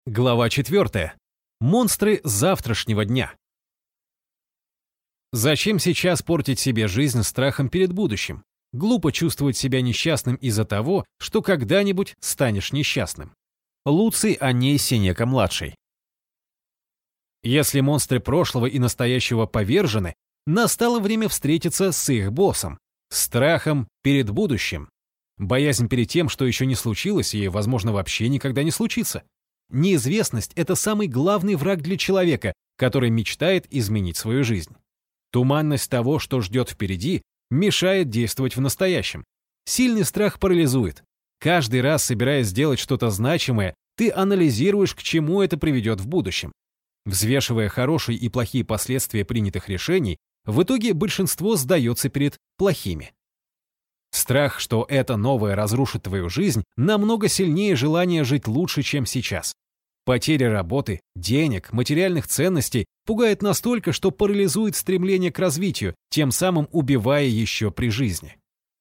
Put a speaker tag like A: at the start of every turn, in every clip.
A: Глава 4. Монстры завтрашнего дня. Зачем сейчас портить себе жизнь страхом перед будущим? Глупо чувствовать себя несчастным из-за того, что когда-нибудь станешь несчастным. Луций Анней Сенека-младший. Если монстры прошлого и настоящего повержены, настало время встретиться с их боссом. Страхом перед будущим. Боязнь перед тем, что еще не случилось и, возможно, вообще никогда не случится. Неизвестность – это самый главный враг для человека, который мечтает изменить свою жизнь. Туманность того, что ждет впереди, мешает действовать в настоящем. Сильный страх парализует. Каждый раз, собираясь сделать что-то значимое, ты анализируешь, к чему это приведет в будущем. Взвешивая хорошие и плохие последствия принятых решений, в итоге большинство сдается перед плохими. Страх, что это новое разрушит твою жизнь, намного сильнее желания жить лучше, чем сейчас. Потеря работы, денег, материальных ценностей пугает настолько, что парализует стремление к развитию, тем самым убивая еще при жизни.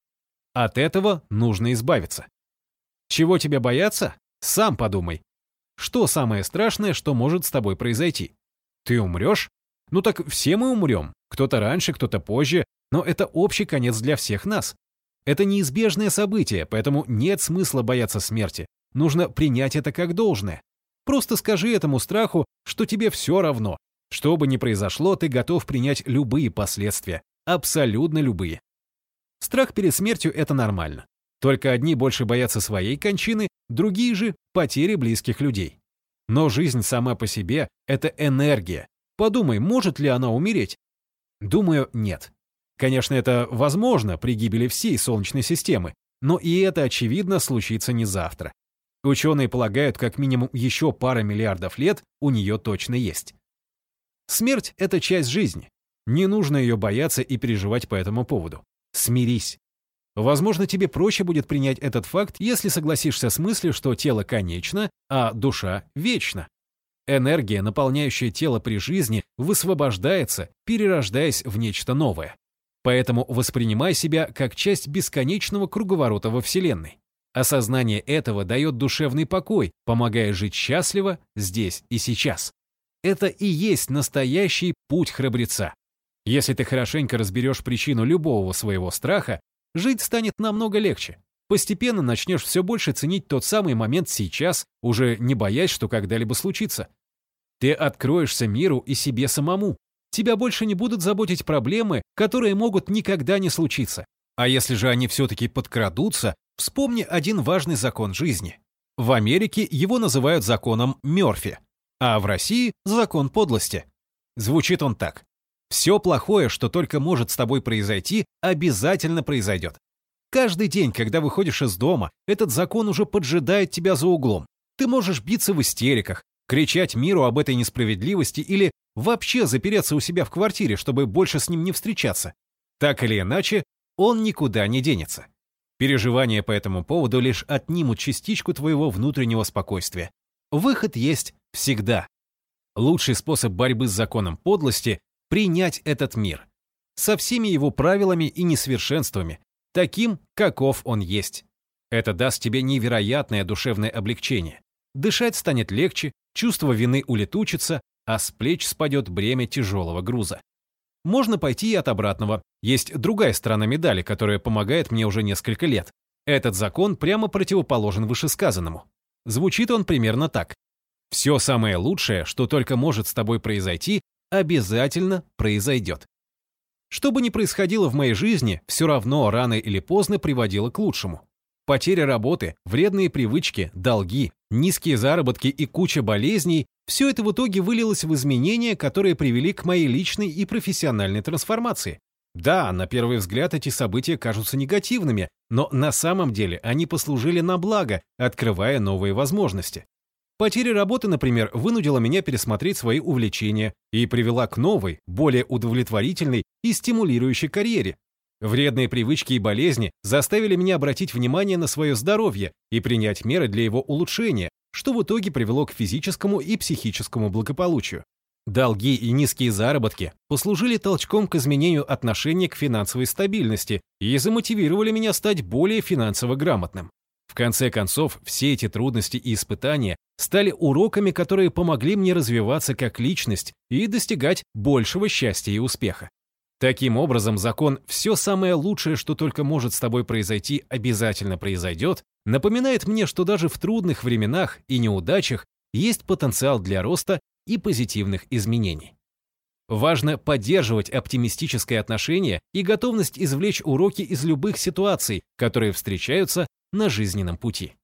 A: От этого нужно избавиться. Чего тебе бояться? Сам подумай. Что самое страшное, что может с тобой произойти? Ты умрешь? Ну так все мы умрем. Кто-то раньше, кто-то позже, но это общий конец для всех нас. Это неизбежное событие, поэтому нет смысла бояться смерти. Нужно принять это как должное. Просто скажи этому страху, что тебе все равно. Что бы ни произошло, ты готов принять любые последствия. Абсолютно любые. Страх перед смертью – это нормально. Только одни больше боятся своей кончины, другие же – потери близких людей. Но жизнь сама по себе – это энергия. Подумай, может ли она умереть? Думаю, нет. Конечно, это возможно при гибели всей Солнечной системы, но и это, очевидно, случится не завтра. Ученые полагают, как минимум еще пара миллиардов лет у нее точно есть. Смерть – это часть жизни. Не нужно ее бояться и переживать по этому поводу. Смирись. Возможно, тебе проще будет принять этот факт, если согласишься с мыслью, что тело конечно, а душа вечна. Энергия, наполняющая тело при жизни, высвобождается, перерождаясь в нечто новое. Поэтому воспринимай себя как часть бесконечного круговорота во Вселенной. Осознание этого дает душевный покой, помогая жить счастливо здесь и сейчас. Это и есть настоящий путь храбреца. Если ты хорошенько разберешь причину любого своего страха, жить станет намного легче. Постепенно начнешь все больше ценить тот самый момент сейчас, уже не боясь, что когда-либо случится. Ты откроешься миру и себе самому. Тебя больше не будут заботить проблемы, которые могут никогда не случиться. А если же они все-таки подкрадутся, вспомни один важный закон жизни. В Америке его называют законом Мёрфи, а в России – закон подлости. Звучит он так. Все плохое, что только может с тобой произойти, обязательно произойдет. Каждый день, когда выходишь из дома, этот закон уже поджидает тебя за углом. Ты можешь биться в истериках, кричать миру об этой несправедливости или вообще запереться у себя в квартире, чтобы больше с ним не встречаться. Так или иначе, он никуда не денется. Переживания по этому поводу лишь отнимут частичку твоего внутреннего спокойствия. Выход есть всегда. Лучший способ борьбы с законом подлости – принять этот мир. Со всеми его правилами и несовершенствами, таким, каков он есть. Это даст тебе невероятное душевное облегчение. Дышать станет легче, чувство вины улетучится, а с плеч спадет бремя тяжелого груза. Можно пойти и от обратного. Есть другая сторона медали, которая помогает мне уже несколько лет. Этот закон прямо противоположен вышесказанному. Звучит он примерно так. Все самое лучшее, что только может с тобой произойти, обязательно произойдет. Что бы ни происходило в моей жизни, все равно рано или поздно приводило к лучшему. Потеря работы, вредные привычки, долги, низкие заработки и куча болезней – все это в итоге вылилось в изменения, которые привели к моей личной и профессиональной трансформации. Да, на первый взгляд эти события кажутся негативными, но на самом деле они послужили на благо, открывая новые возможности. Потеря работы, например, вынудила меня пересмотреть свои увлечения и привела к новой, более удовлетворительной и стимулирующей карьере. Вредные привычки и болезни заставили меня обратить внимание на свое здоровье и принять меры для его улучшения, что в итоге привело к физическому и психическому благополучию. Долги и низкие заработки послужили толчком к изменению отношения к финансовой стабильности и замотивировали меня стать более финансово грамотным. В конце концов, все эти трудности и испытания стали уроками, которые помогли мне развиваться как личность и достигать большего счастья и успеха. Таким образом, закон «все самое лучшее, что только может с тобой произойти, обязательно произойдет» напоминает мне, что даже в трудных временах и неудачах есть потенциал для роста и позитивных изменений. Важно поддерживать оптимистическое отношение и готовность извлечь уроки из любых ситуаций, которые встречаются на жизненном пути.